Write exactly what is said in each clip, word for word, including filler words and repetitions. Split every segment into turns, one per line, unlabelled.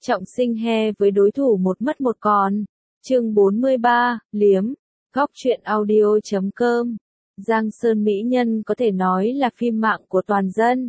Trọng sinh he với đối thủ một mất một còn. Chương bốn mươi ba, Liếm. Góc truyện audio chấm com. Giang Sơn mỹ nhân có thể nói là phim mạng của toàn dân.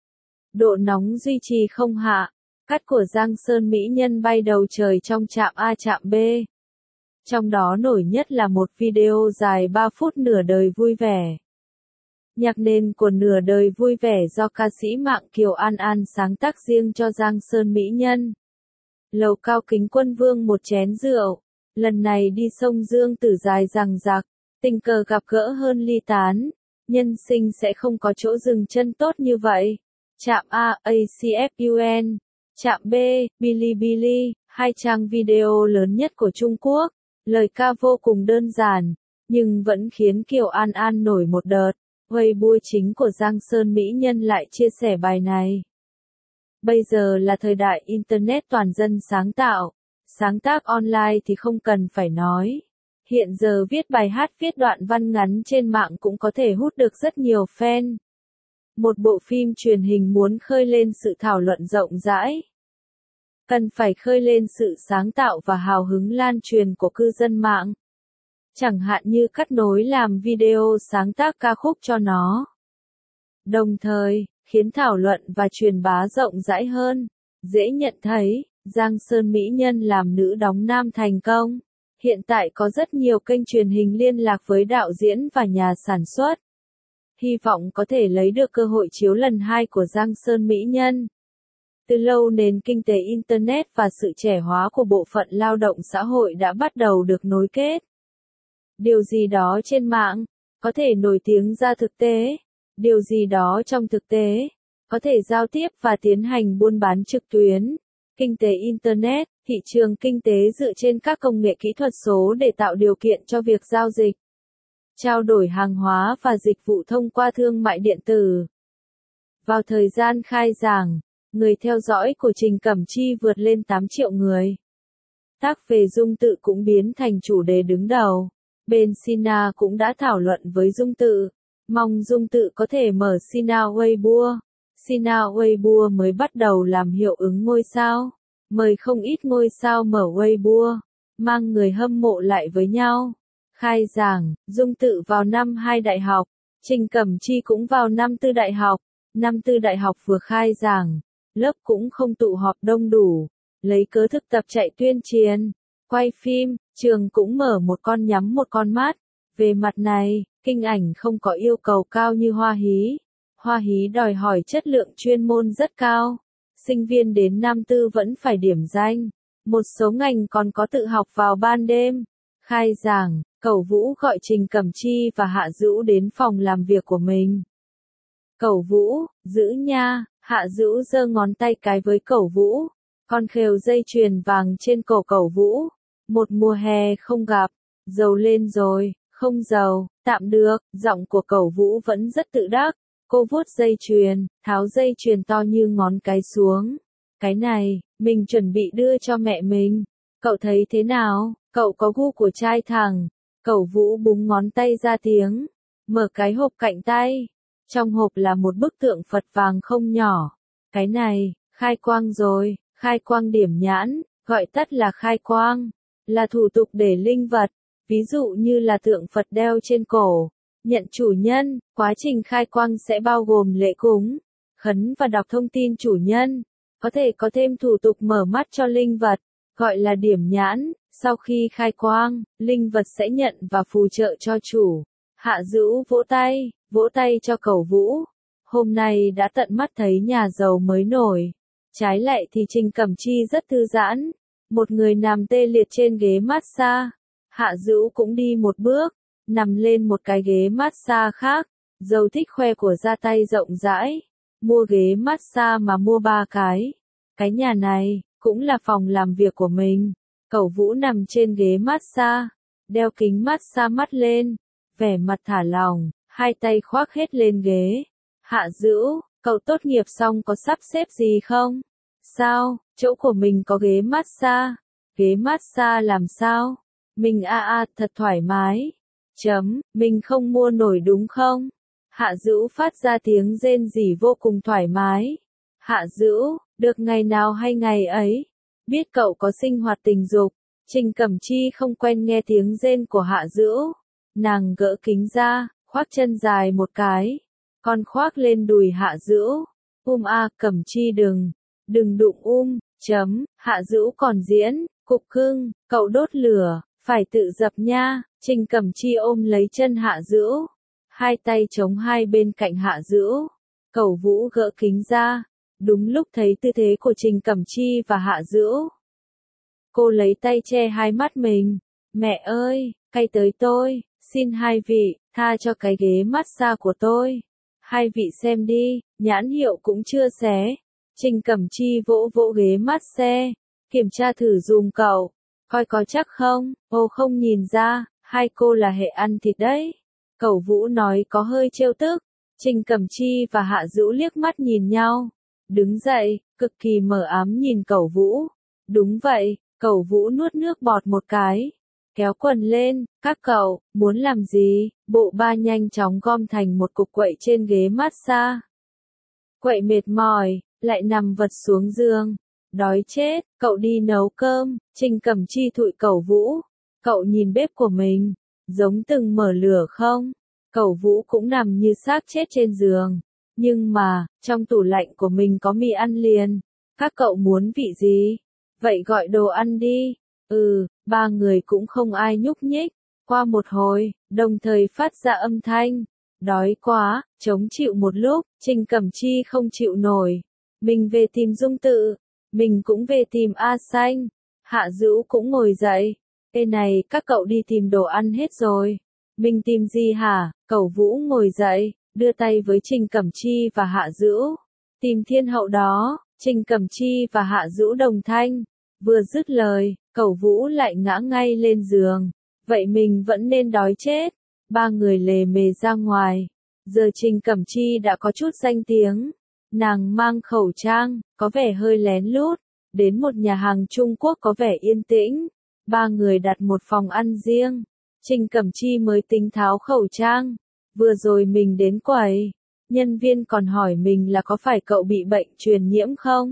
Độ nóng duy trì không hạ. Cắt của Giang Sơn mỹ nhân bay đầu trời trong trạm A trạm B. Trong đó nổi nhất là một video dài ba phút nửa đời vui vẻ. Nhạc nền của nửa đời vui vẻ do ca sĩ Mạng Kiều An An sáng tác riêng cho Giang Sơn mỹ nhân. Lầu cao kính quân vương một chén rượu. Lần này đi sông Dương Tử dài rằng rạc. Tình cờ gặp gỡ hơn ly tán. Nhân sinh sẽ không có chỗ dừng chân tốt như vậy. Trạm A, a xê ép u en. Trạm B, Bilibili, hai trang video lớn nhất của Trung Quốc. Lời ca vô cùng đơn giản, nhưng vẫn khiến Kiều An An nổi một đợt. Weibo chính của Giang Sơn mỹ nhân lại chia sẻ bài này. Bây giờ là thời đại Internet toàn dân sáng tạo. Sáng tác online thì không cần phải nói. Hiện giờ viết bài hát viết đoạn văn ngắn trên mạng cũng có thể hút được rất nhiều fan. Một bộ phim truyền hình muốn khơi lên sự thảo luận rộng rãi. Cần phải khơi lên sự sáng tạo và hào hứng lan truyền của cư dân mạng. Chẳng hạn như cắt nối làm video sáng tác ca khúc cho nó. Đồng thời, khiến thảo luận và truyền bá rộng rãi hơn. Dễ nhận thấy, Giang Sơn mỹ nhân làm nữ đóng nam thành công. Hiện tại có rất nhiều kênh truyền hình liên lạc với đạo diễn và nhà sản xuất. Hy vọng có thể lấy được cơ hội chiếu lần hai của Giang Sơn mỹ nhân. Từ lâu nền kinh tế Internet và sự trẻ hóa của bộ phận lao động xã hội đã bắt đầu được nối kết. Điều gì đó trên mạng, có thể nổi tiếng ra thực tế. Điều gì đó trong thực tế, có thể giao tiếp và tiến hành buôn bán trực tuyến. Kinh tế Internet, thị trường kinh tế dựa trên các công nghệ kỹ thuật số để tạo điều kiện cho việc giao dịch, trao đổi hàng hóa và dịch vụ thông qua thương mại điện tử. Vào thời gian khai giảng, người theo dõi của Trình Cẩm Chi vượt lên tám triệu người. Tác về Dung Tự cũng biến thành chủ đề đứng đầu. Bên Sina cũng đã thảo luận với Dung Tự, mong Dung Tự có thể mở Sina Weibo. Sina Weibo mới bắt đầu làm hiệu ứng ngôi sao, mời không ít ngôi sao mở Weibo, mang người hâm mộ lại với nhau. Khai giảng, Dung Tự vào năm hai đại học, Trình Cẩm Chi cũng vào năm tư đại học. Năm tư đại học vừa khai giảng, lớp cũng không tụ họp đông đủ, lấy cớ thực tập chạy tuyên truyền, quay phim, trường cũng mở một con nhắm một con mắt. Về mặt này, kinh ảnh không có yêu cầu cao như Hoa Hí. Hoa Hí đòi hỏi chất lượng chuyên môn rất cao. Sinh viên đến năm tư vẫn phải điểm danh. Một số ngành còn có tự học vào ban đêm. Khai giảng, Cẩu Vũ gọi Trình Cẩm Chi và Hạ Dữu đến phòng làm việc của mình. Cẩu Vũ, giữ nha. Hạ Dữu giơ ngón tay cái với Cẩu Vũ. Con khều dây chuyền vàng trên cổ Cẩu Vũ. Một mùa hè không gặp. Giàu lên rồi, không giàu, tạm được. Giọng của Cẩu Vũ vẫn rất tự đắc. Cô vuốt dây chuyền, tháo dây chuyền to như ngón cái xuống. Cái này, mình chuẩn bị đưa cho mẹ mình. Cậu thấy thế nào? Cậu có gu của trai thẳng. Cẩu Vũ búng ngón tay ra tiếng. Mở cái hộp cạnh tay. Trong hộp là một bức tượng Phật vàng không nhỏ. Cái này, khai quang rồi. Khai quang điểm nhãn, gọi tắt là khai quang. Là thủ tục để linh vật. Ví dụ như là tượng Phật đeo trên cổ. Nhận chủ nhân, quá trình khai quang sẽ bao gồm lễ cúng, khấn và đọc thông tin chủ nhân. Có thể có thêm thủ tục mở mắt cho linh vật, gọi là điểm nhãn. Sau khi khai quang, linh vật sẽ nhận và phù trợ cho chủ. Hạ Dữu vỗ tay, vỗ tay cho Cẩu Vũ. Hôm nay đã tận mắt thấy nhà giàu mới nổi. Trái lại thì Trình Cẩm Chi rất thư giãn. Một người nằm tê liệt trên ghế massage. Hạ Dữu cũng đi một bước, nằm lên một cái ghế massage khác. Dâu thích khoe của ra tay rộng rãi. Mua ghế massage mà mua ba cái. Cái nhà này, cũng là phòng làm việc của mình. Cẩu Vũ nằm trên ghế massage, đeo kính massage mắt lên, vẻ mặt thả lỏng, hai tay khoác hết lên ghế. Hạ Dữu, cậu tốt nghiệp xong có sắp xếp gì không? Sao, chỗ của mình có ghế massage. Ghế massage làm sao? Mình a a thật thoải mái. Chấm, mình không mua nổi đúng không? Hạ Dữu phát ra tiếng rên rỉ vô cùng thoải mái. Hạ Dữu, được ngày nào hay ngày ấy. Biết cậu có sinh hoạt tình dục, Trình Cẩm Chi không quen nghe tiếng rên của Hạ Dữu. Nàng gỡ kính ra, khoác chân dài một cái. Con khoác lên đùi Hạ Dữu. Um a, Cẩm Chi đừng, đừng đụng um, chấm, Hạ Dữu còn diễn, cục cưng, cậu đốt lửa, phải tự dập nha. Trình Cẩm Chi ôm lấy chân Hạ Dữu. Hai tay chống hai bên cạnh Hạ Dữu. Cẩu Vũ gỡ kính ra. Đúng lúc thấy tư thế của Trình Cẩm Chi và Hạ Dữu. Cô lấy tay che hai mắt mình. Mẹ ơi, cay tới tôi, xin hai vị, tha cho cái ghế massage của tôi. Hai vị xem đi, nhãn hiệu cũng chưa xé. Trình Cẩm Chi vỗ vỗ ghế massage, kiểm tra thử dùm cậu, coi có chắc không. Ô không nhìn ra, hai cô là hệ ăn thịt đấy. Cẩu Vũ nói có hơi trêu tức. Trình Cẩm Chi và Hạ Dữu liếc mắt nhìn nhau. Đứng dậy, cực kỳ mờ ám nhìn Cẩu Vũ. Đúng vậy, Cẩu Vũ nuốt nước bọt một cái. Kéo quần lên, các cậu, muốn làm gì? Bộ ba nhanh chóng gom thành một cục quậy trên ghế massage. Quậy mệt mỏi, lại nằm vật xuống giường. Đói chết, cậu đi nấu cơm. Trình Cẩm Chi thụi Cẩu Vũ. Cậu nhìn bếp của mình, giống từng mở lửa không? Cẩu Vũ cũng nằm như xác chết trên giường. Nhưng mà, trong tủ lạnh của mình có mì ăn liền. Các cậu muốn vị gì? Vậy gọi đồ ăn đi. Ừ, ba người cũng không ai nhúc nhích. Qua một hồi, đồng thời phát ra âm thanh. Đói quá, chống chịu một lúc, Trình Cẩm Chi không chịu nổi. Mình về tìm Dung Tự. Mình cũng về tìm A Xanh. Hạ Dữu cũng ngồi dậy. Ê này, các cậu đi tìm đồ ăn hết rồi. Mình tìm gì hả? Cẩu Vũ ngồi dậy, đưa tay với Trình Cẩm Chi và Hạ Dữu. Tìm thiên hậu đó. Trình Cẩm Chi và Hạ Dữu đồng thanh. Vừa dứt lời, Cẩu Vũ lại ngã ngay lên giường. Vậy mình vẫn nên đói chết. Ba người lề mề ra ngoài. Giờ Trình Cẩm Chi đã có chút danh tiếng. Nàng mang khẩu trang, có vẻ hơi lén lút. Đến một nhà hàng Trung Quốc có vẻ yên tĩnh. Ba người đặt một phòng ăn riêng. Trình Cẩm Chi mới tính tháo khẩu trang. Vừa rồi mình đến quầy. Nhân viên còn hỏi mình là có phải cậu bị bệnh truyền nhiễm không?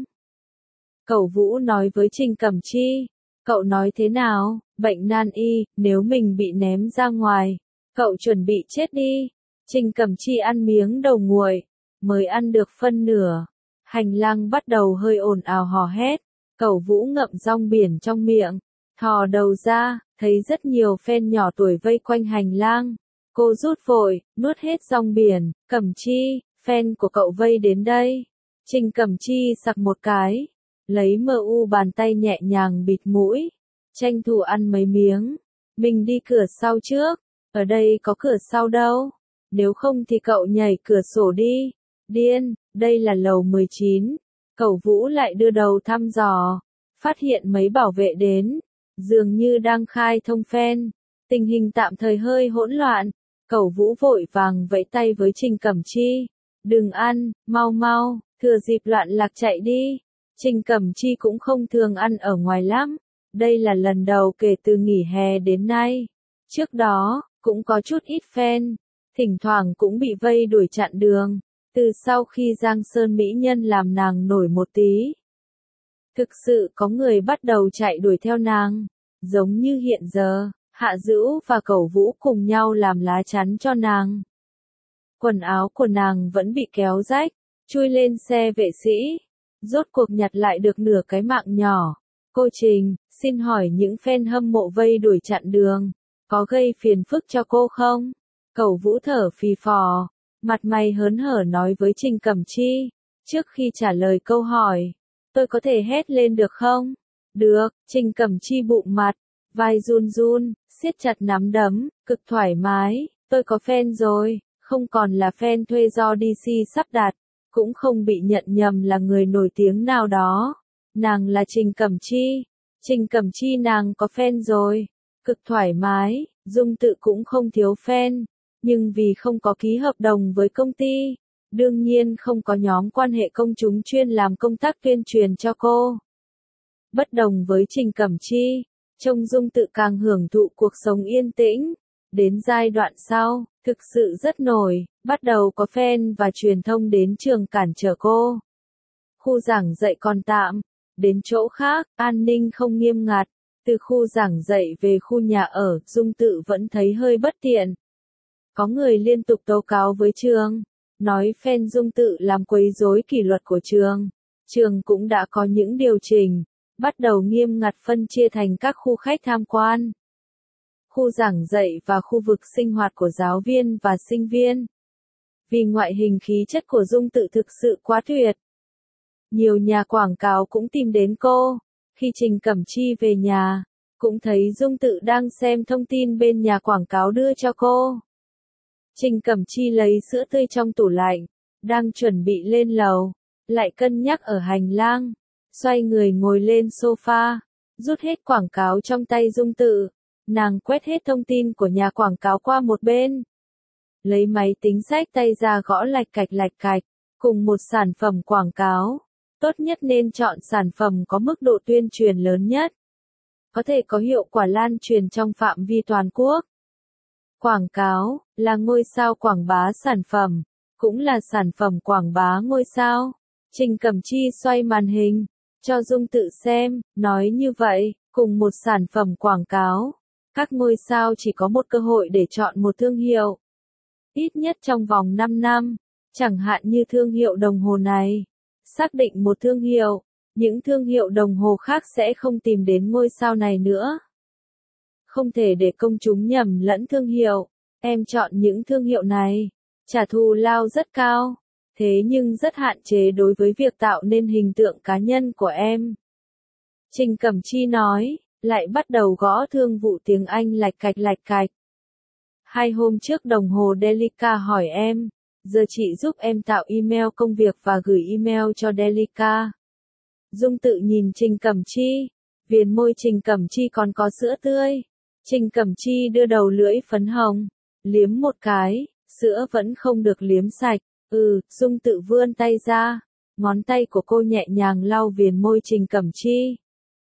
Cẩu Vũ nói với Trình Cẩm Chi. Cậu nói thế nào? Bệnh nan y, nếu mình bị ném ra ngoài. Cậu chuẩn bị chết đi. Trình Cẩm Chi ăn miếng đầu nguội. Mới ăn được phân nửa. Hành lang bắt đầu hơi ồn ào hò hét. Cẩu Vũ ngậm rong biển trong miệng. Thò đầu ra, thấy rất nhiều fan nhỏ tuổi vây quanh hành lang. Cô rút vội, nuốt hết rong biển. Cẩm Chi, fan của cậu vây đến đây. Trình Cẩm Chi sặc một cái. Lấy mờ u bàn tay nhẹ nhàng bịt mũi. Tranh thủ ăn mấy miếng. Mình đi cửa sau trước. Ở đây có cửa sau đâu. Nếu không thì cậu nhảy cửa sổ đi. Điên, đây là lầu mười chín. Cẩu Vũ lại đưa đầu thăm dò. Phát hiện mấy bảo vệ đến. Dường như đang khai thông fan. Tình hình tạm thời hơi hỗn loạn. Cẩu Vũ vội vàng vẫy tay với Trình Cẩm Chi. Đừng ăn, mau mau, thừa dịp loạn lạc chạy đi. Trình Cẩm Chi cũng không thường ăn ở ngoài lắm. Đây là lần đầu kể từ nghỉ hè đến nay. Trước đó, cũng có chút ít fan. Thỉnh thoảng cũng bị vây đuổi chặn đường. Từ sau khi Giang Sơn Mỹ Nhân làm nàng nổi một tí. Thực sự có người bắt đầu chạy đuổi theo nàng. Giống như hiện giờ, Hạ Dữu và Cẩu Vũ cùng nhau làm lá chắn cho nàng. Quần áo của nàng vẫn bị kéo rách, chui lên xe vệ sĩ. Rốt cuộc nhặt lại được nửa cái mạng nhỏ. Cô Trình, xin hỏi những fan hâm mộ vây đuổi chặn đường, có gây phiền phức cho cô không? Cẩu Vũ thở phì phò, mặt mày hớn hở nói với Trình Cẩm Chi. Trước khi trả lời câu hỏi, tôi có thể hét lên được không? Được, Trình Cẩm Chi bụng mặt, vai run run, siết chặt nắm đấm, cực thoải mái. Tôi có fan rồi, không còn là fan thuê do đê xê sắp đặt, cũng không bị nhận nhầm là người nổi tiếng nào đó. Nàng là Trình Cẩm Chi. Trình Cẩm Chi nàng có fan rồi. Cực thoải mái, Dung Tự cũng không thiếu fan. Nhưng vì không có ký hợp đồng với công ty, đương nhiên không có nhóm quan hệ công chúng chuyên làm công tác tuyên truyền cho cô. Bất đồng với Trình Cẩm Chi, trông Dung Tự càng hưởng thụ cuộc sống yên tĩnh. Đến giai đoạn sau, thực sự rất nổi, bắt đầu có fan và truyền thông đến trường cản trở cô. Khu giảng dạy còn tạm, đến chỗ khác, an ninh không nghiêm ngặt. Từ khu giảng dạy về khu nhà ở, Dung Tự vẫn thấy hơi bất tiện. Có người liên tục tố cáo với trường, nói fan Dung Tự làm quấy rối kỷ luật của trường. Trường cũng đã có những điều chỉnh, bắt đầu nghiêm ngặt phân chia thành các khu khách tham quan, khu giảng dạy và khu vực sinh hoạt của giáo viên và sinh viên. Vì ngoại hình khí chất của Dung Tự thực sự quá tuyệt. Nhiều nhà quảng cáo cũng tìm đến cô. Khi Trình Cẩm Chi về nhà, cũng thấy Dung Tự đang xem thông tin bên nhà quảng cáo đưa cho cô. Trình Cẩm Chi lấy sữa tươi trong tủ lạnh, đang chuẩn bị lên lầu, lại cân nhắc ở hành lang, xoay người ngồi lên sofa, rút hết quảng cáo trong tay Dung Tự. Nàng quét hết thông tin của nhà quảng cáo qua một bên. Lấy máy tính xách tay ra gõ lạch cạch lạch cạch, cùng một sản phẩm quảng cáo. Tốt nhất nên chọn sản phẩm có mức độ tuyên truyền lớn nhất, có thể có hiệu quả lan truyền trong phạm vi toàn quốc. Quảng cáo là ngôi sao quảng bá sản phẩm, cũng là sản phẩm quảng bá ngôi sao. Trình Cẩm Chi xoay màn hình, cho Dung Tự xem, nói như vậy, cùng một sản phẩm quảng cáo, các ngôi sao chỉ có một cơ hội để chọn một thương hiệu. Ít nhất trong vòng năm năm, chẳng hạn như thương hiệu đồng hồ này. Xác định một thương hiệu, những thương hiệu đồng hồ khác sẽ không tìm đến ngôi sao này nữa. Không thể để công chúng nhầm lẫn thương hiệu. Em chọn những thương hiệu này, trả thù lao rất cao, thế nhưng rất hạn chế đối với việc tạo nên hình tượng cá nhân của em. Trình Cẩm Chi nói, lại bắt đầu gõ thương vụ tiếng Anh lạch cạch lạch cạch. Hai hôm trước đồng hồ Delica hỏi em, giờ chị giúp em tạo email công việc và gửi email cho Delica. Dung Tự nhìn Trình Cẩm Chi, viền môi Trình Cẩm Chi còn có sữa tươi. Trình Cẩm Chi đưa đầu lưỡi phấn hồng, liếm một cái, sữa vẫn không được liếm sạch. Ừ, Dung Tự vươn tay ra, ngón tay của cô nhẹ nhàng lau viền môi Trình Cẩm Chi.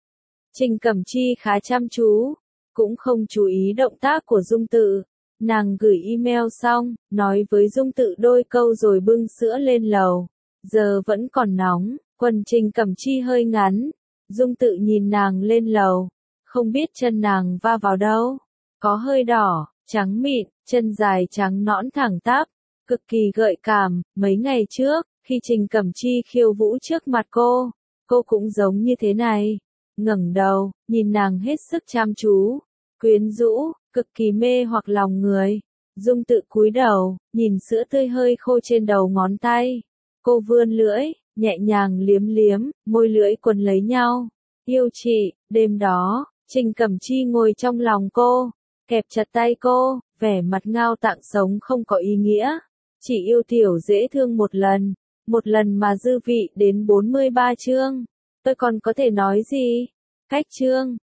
Trình Cẩm Chi khá chăm chú, cũng không chú ý động tác của Dung Tự. Nàng gửi email xong, nói với Dung Tự đôi câu rồi bưng sữa lên lầu. Giờ vẫn còn nóng, quần Trình Cẩm Chi hơi ngắn. Dung Tự nhìn nàng lên lầu, không biết chân nàng va vào đâu. Có hơi đỏ, trắng mịn, chân dài trắng nõn thẳng tắp, cực kỳ gợi cảm. Mấy ngày trước, khi Trình Cẩm Chi khiêu vũ trước mặt cô, cô cũng giống như thế này. Ngẩng đầu, nhìn nàng hết sức chăm chú, quyến rũ, cực kỳ mê hoặc lòng người. Dung Tự cúi đầu, nhìn sữa tươi hơi khô trên đầu ngón tay. Cô vươn lưỡi, nhẹ nhàng liếm liếm, môi lưỡi quấn lấy nhau. Yêu chị, đêm đó, Trình Cẩm Chi ngồi trong lòng cô, kẹp chặt tay cô, vẻ mặt ngao tạng sống không có ý nghĩa. Chỉ yêu tiểu dễ thương một lần, một lần mà dư vị đến bốn mươi ba chương. Tôi còn có thể nói gì? Cách chương